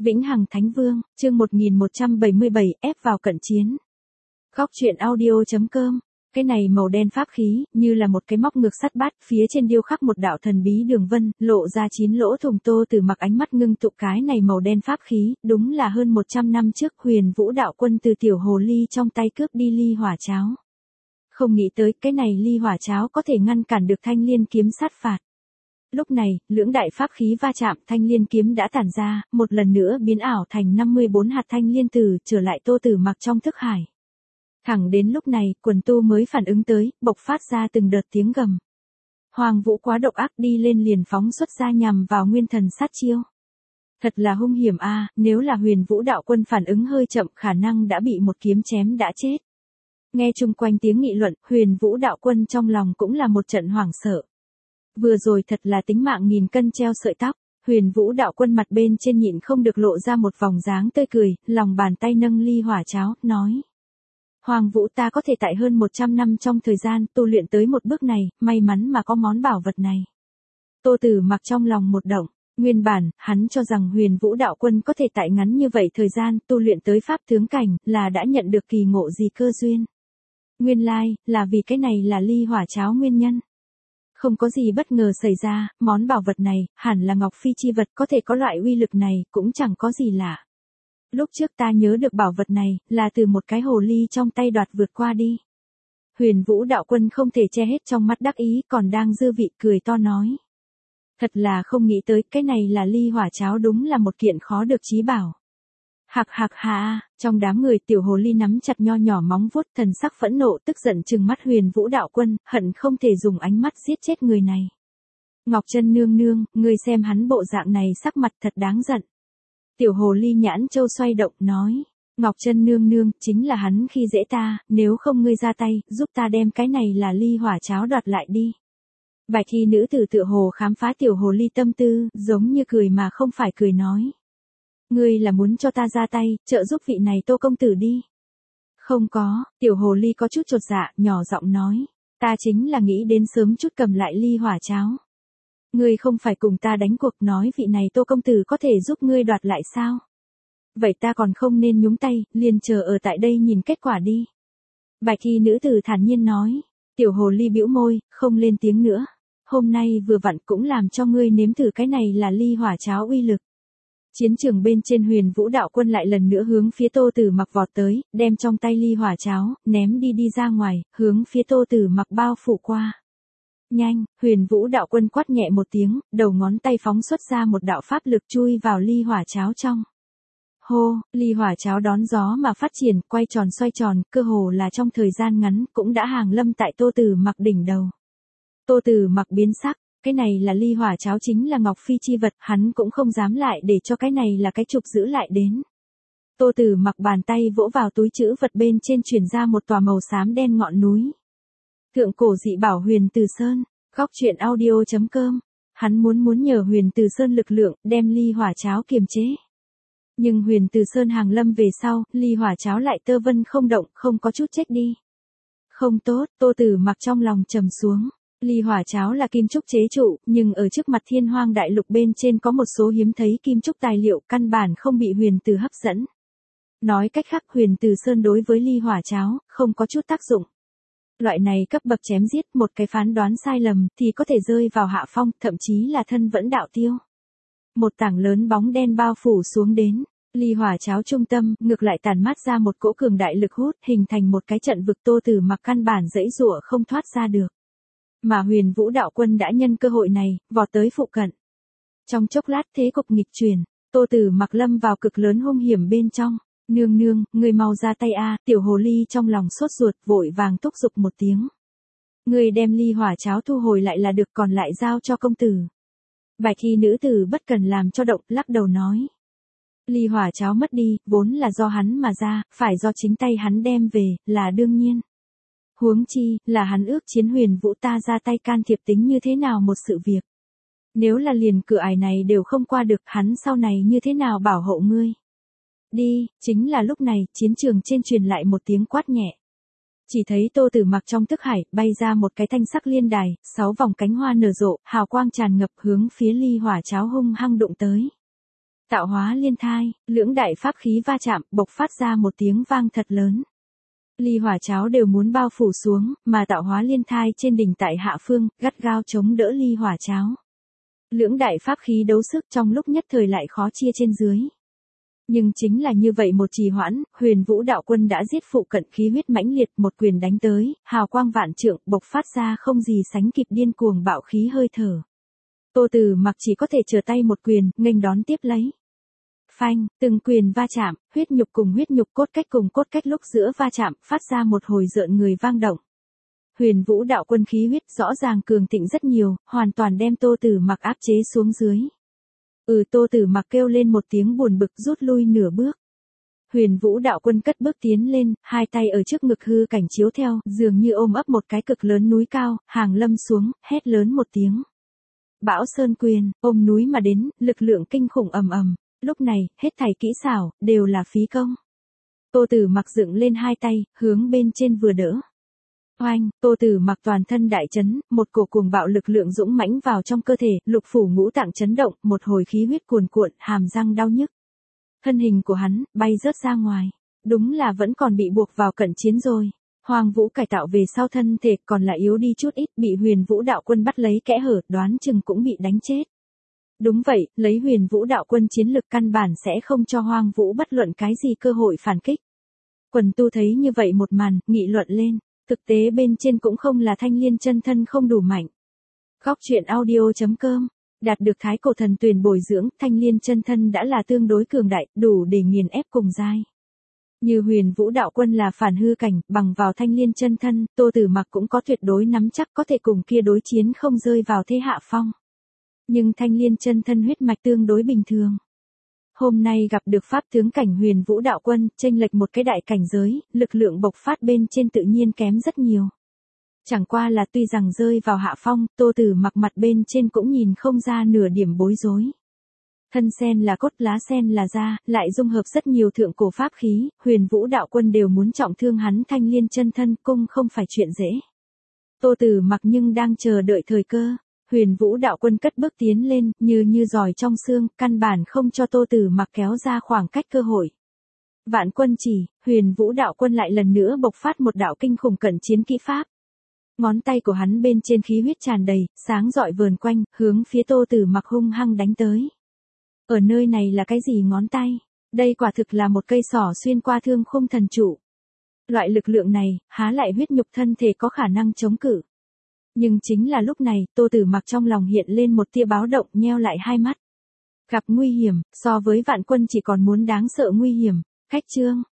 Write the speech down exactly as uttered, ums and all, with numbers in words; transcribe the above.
Vĩnh Hằng Thánh Vương, chương một nghìn một trăm bảy mươi bảy, ép vào cận chiến. Góc truyện audio chấm com. Cái này màu đen pháp khí, như là một cái móc ngược sắt bát, phía trên điêu khắc một đạo thần bí đường vân, lộ ra chín lỗ thủng. Tô Tử Mặc ánh mắt ngưng tụ, cái này màu đen pháp khí, đúng là hơn một trăm năm trước Huyền Vũ đạo quân từ tiểu hồ ly trong tay cướp đi ly hỏa cháo. Không nghĩ tới, cái này ly hỏa cháo có thể ngăn cản được thanh liên kiếm sát phạt. Lúc này, lưỡng đại pháp khí va chạm, thanh liên kiếm đã tản ra, một lần nữa biến ảo thành năm mươi bốn hạt thanh liên tử, trở lại Tô Tử Mặc trong thức hải. Thẳng đến lúc này, quần tu mới phản ứng tới, bộc phát ra từng đợt tiếng gầm. Hoàng Vũ quá độc ác, đi lên liền phóng xuất ra nhằm vào nguyên thần sát chiêu. Thật là hung hiểm a, à, nếu là Huyền Vũ đạo quân phản ứng hơi chậm, khả năng đã bị một kiếm chém đã chết. Nghe chung quanh tiếng nghị luận, Huyền Vũ đạo quân trong lòng cũng là một trận hoảng sợ. Vừa rồi thật là tính mạng nghìn cân treo sợi tóc. Huyền Vũ đạo quân mặt bên trên nhịn không được lộ ra một vòng dáng tươi cười, lòng bàn tay nâng ly hỏa cháo, nói. Hoàng Vũ, ta có thể tại hơn một trăm năm trong thời gian tu luyện tới một bước này, may mắn mà có món bảo vật này. Tô Tử Mặc trong lòng một động, nguyên bản, hắn cho rằng Huyền Vũ đạo quân có thể tại ngắn như vậy thời gian tu luyện tới pháp tướng cảnh, là đã nhận được kỳ ngộ gì cơ duyên. Nguyên lai, là vì cái này là ly hỏa cháo nguyên nhân. Không có gì bất ngờ xảy ra, món bảo vật này, hẳn là ngọc phi chi vật, có thể có loại uy lực này, cũng chẳng có gì lạ. Lúc trước ta nhớ được bảo vật này, là từ một cái hồ ly trong tay đoạt vượt qua đi. Huyền Vũ đạo quân không thể che hết trong mắt đắc ý, còn đang dư vị cười to nói. Thật là không nghĩ tới, cái này là ly hỏa cháo, đúng là một kiện khó được chí bảo. Hạc hạc hà, trong đám người tiểu hồ ly nắm chặt nho nhỏ móng vuốt, thần sắc phẫn nộ, tức giận trừng mắt Huyền Vũ đạo quân, hận không thể dùng ánh mắt giết chết người này. Ngọc Chân nương nương, ngươi xem hắn bộ dạng này sắc mặt thật đáng giận. Tiểu hồ ly nhãn châu xoay động, nói. Ngọc Chân nương nương, chính là hắn khi dễ ta, nếu không ngươi ra tay, giúp ta đem cái này là ly hỏa cháo đoạt lại đi. Bạch y nữ tử tựa hồ khám phá tiểu hồ ly tâm tư, giống như cười mà không phải cười nói. Ngươi là muốn cho ta ra tay, trợ giúp vị này Tô công tử đi. Không có, tiểu hồ ly có chút chột dạ, nhỏ giọng nói. Ta chính là nghĩ đến sớm chút cầm lại ly hỏa cháo. Ngươi không phải cùng ta đánh cuộc, nói vị này Tô công tử có thể giúp ngươi đoạt lại sao? Vậy ta còn không nên nhúng tay, liền chờ ở tại đây nhìn kết quả đi. Bạch y nữ tử thản nhiên nói. Tiểu hồ ly bĩu môi, không lên tiếng nữa. Hôm nay vừa vặn cũng làm cho ngươi nếm thử cái này là ly hỏa cháo uy lực. Chiến trường bên trên Huyền Vũ đạo quân lại lần nữa hướng phía Tô Tử Mặc vọt tới, đem trong tay ly hỏa cháo, ném đi đi ra ngoài, hướng phía Tô Tử Mặc bao phủ qua. Nhanh, Huyền Vũ đạo quân quát nhẹ một tiếng, đầu ngón tay phóng xuất ra một đạo pháp lực chui vào ly hỏa cháo trong. Hô, ly hỏa cháo đón gió mà phát triển, quay tròn xoay tròn, cơ hồ là trong thời gian ngắn, cũng đã hàng lâm tại Tô Tử Mặc đỉnh đầu. Tô Tử Mặc biến sắc. Cái này là ly hỏa cháo, chính là ngọc phi chi vật, hắn cũng không dám lại để cho cái này là cái trục giữ lại đến. Tô Tử Mặc bàn tay vỗ vào túi trữ vật bên trên, truyền ra một tòa màu xám đen ngọn núi. Thượng cổ dị bảo Huyền Từ Sơn, góc truyện audio chấm com. Hắn muốn muốn nhờ Huyền Từ Sơn lực lượng, đem ly hỏa cháo kiềm chế. Nhưng Huyền Từ Sơn hàng lâm về sau, ly hỏa cháo lại tơ vân không động, không có chút chết đi. Không tốt, Tô Tử Mặc trong lòng trầm xuống. Ly hỏa cháo là kim trúc chế trụ, nhưng ở trước mặt Thiên Hoang đại lục bên trên có một số hiếm thấy kim trúc tài liệu, căn bản không bị Huyền Từ hấp dẫn. Nói cách khác, Huyền Từ Sơn đối với ly hỏa cháo, không có chút tác dụng. Loại này cấp bậc chém giết, một cái phán đoán sai lầm, thì có thể rơi vào hạ phong, thậm chí là thân vẫn đạo tiêu. Một tảng lớn bóng đen bao phủ xuống đến. Ly hỏa cháo trung tâm, ngược lại tản mát ra một cỗ cường đại lực hút, hình thành một cái trận vực. Tô Tử Mặc căn bản giãy giụa không thoát ra được. Mà Huyền Vũ đạo quân đã nhân cơ hội này, vọt tới phụ cận. Trong chốc lát thế cục nghịch chuyển, Tô Tử Mặc lâm vào cực lớn hung hiểm bên trong. Nương nương, người mau ra tay a, tiểu hồ ly trong lòng sốt ruột, vội vàng thúc giục một tiếng. Người đem ly hỏa cháo thu hồi lại là được, còn lại giao cho công tử. Bạch y nữ tử bất cần làm cho động, lắc đầu nói. Ly hỏa cháo mất đi, vốn là do hắn mà ra, phải do chính tay hắn đem về, là đương nhiên. Huống chi, là hắn ước chiến Huyền Vũ, ta ra tay can thiệp tính như thế nào một sự việc. Nếu là liền cửa ải này đều không qua được, hắn sau này như thế nào bảo hộ ngươi. Đi, chính là lúc này, chiến trường trên truyền lại một tiếng quát nhẹ. Chỉ thấy Tô Tử Mặc trong thức hải, bay ra một cái thanh sắc liên đài, sáu vòng cánh hoa nở rộ, hào quang tràn ngập hướng phía ly hỏa cháo hung hăng đụng tới. Tạo hóa liên thai, lưỡng đại pháp khí va chạm, bộc phát ra một tiếng vang thật lớn. Ly hỏa cháo đều muốn bao phủ xuống, mà tạo hóa liên thai trên đỉnh tại hạ phương, gắt gao chống đỡ ly hỏa cháo. Lưỡng đại pháp khí đấu sức trong lúc nhất thời lại khó chia trên dưới. Nhưng chính là như vậy một trì hoãn, Huyền Vũ đạo quân đã giết phụ cận khí huyết mãnh liệt, một quyền đánh tới, hào quang vạn trượng, bộc phát ra không gì sánh kịp điên cuồng bạo khí hơi thở. Tô Tử Mặc chỉ có thể trở tay một quyền, nghênh đón tiếp lấy. Phanh, từng quyền va chạm, huyết nhục cùng huyết nhục, cốt cách cùng cốt cách lúc giữa va chạm, phát ra một hồi rợn người vang động. Huyền Vũ đạo quân khí huyết rõ ràng cường thịnh rất nhiều, hoàn toàn đem Tô Tử Mặc áp chế xuống dưới. Ừ, Tô Tử Mặc kêu lên một tiếng buồn bực, rút lui nửa bước. Huyền Vũ đạo quân cất bước tiến lên, hai tay ở trước ngực hư cảnh chiếu theo, dường như ôm ấp một cái cực lớn núi cao, hàng lâm xuống, hét lớn một tiếng. Bão Sơn quyền, ôm núi mà đến, lực lượng kinh khủng ầm ầm. Lúc này, hết thảy kỹ xảo, đều là phí công. Tô Tử Mặc dựng lên hai tay, hướng bên trên vừa đỡ. Oanh, Tô Tử Mặc toàn thân đại chấn, một cổ cuồng bạo lực lượng dũng mãnh vào trong cơ thể, lục phủ ngũ tạng chấn động, một hồi khí huyết cuồn cuộn, hàm răng đau nhức. Thân hình của hắn, bay rớt ra ngoài. Đúng là vẫn còn bị buộc vào cận chiến rồi. Hoàng Vũ cải tạo về sau thân thể còn là yếu đi chút ít, bị Huyền Vũ đạo quân bắt lấy kẽ hở, đoán chừng cũng bị đánh chết. Đúng vậy, lấy Huyền Vũ đạo quân chiến lực căn bản sẽ không cho Hoàng Vũ bất luận cái gì cơ hội phản kích. Quần tu thấy như vậy một màn, nghị luận lên. Thực tế bên trên cũng không là Thanh Liên chân thân không đủ mạnh. Góc truyện audio chấm com, đạt được thái cổ thần tuyển bồi dưỡng, Thanh Liên chân thân đã là tương đối cường đại, đủ để nghiền ép cùng giai. Như Huyền Vũ đạo quân là phản hư cảnh, bằng vào Thanh Liên chân thân, Tô Tử Mặc cũng có tuyệt đối nắm chắc có thể cùng kia đối chiến không rơi vào thế hạ phong. Nhưng Thanh Liên chân thân huyết mạch tương đối bình thường. Hôm nay gặp được pháp tướng cảnh Huyền Vũ đạo quân, chênh lệch một cái đại cảnh giới, lực lượng bộc phát bên trên tự nhiên kém rất nhiều. Chẳng qua là tuy rằng rơi vào hạ phong, Tô Tử Mặc mặt bên trên cũng nhìn không ra nửa điểm bối rối. Thân sen là cốt, lá sen là da, lại dung hợp rất nhiều thượng cổ pháp khí, Huyền Vũ đạo quân đều muốn trọng thương hắn Thanh Liên chân thân, cung không phải chuyện dễ. Tô Tử Mặc nhưng đang chờ đợi thời cơ. Huyền Vũ đạo quân cất bước tiến lên, như như giỏi trong xương, căn bản không cho Tô Tử Mặc kéo ra khoảng cách cơ hội. Vạn quân chỉ, Huyền Vũ đạo quân lại lần nữa bộc phát một đạo kinh khủng cận chiến kỹ pháp. Ngón tay của hắn bên trên khí huyết tràn đầy, sáng rọi vờn quanh, hướng phía Tô Tử Mặc hung hăng đánh tới. Ở nơi này là cái gì ngón tay? Đây quả thực là một cây sỏ xuyên qua thương khung thần trụ. Loại lực lượng này, há lại huyết nhục thân thể có khả năng chống cự. Nhưng chính là lúc này, Tô Tử Mặc trong lòng hiện lên một tia báo động, nheo lại hai mắt. Gặp nguy hiểm, so với vạn quân chỉ còn muốn đáng sợ nguy hiểm. Khách chương,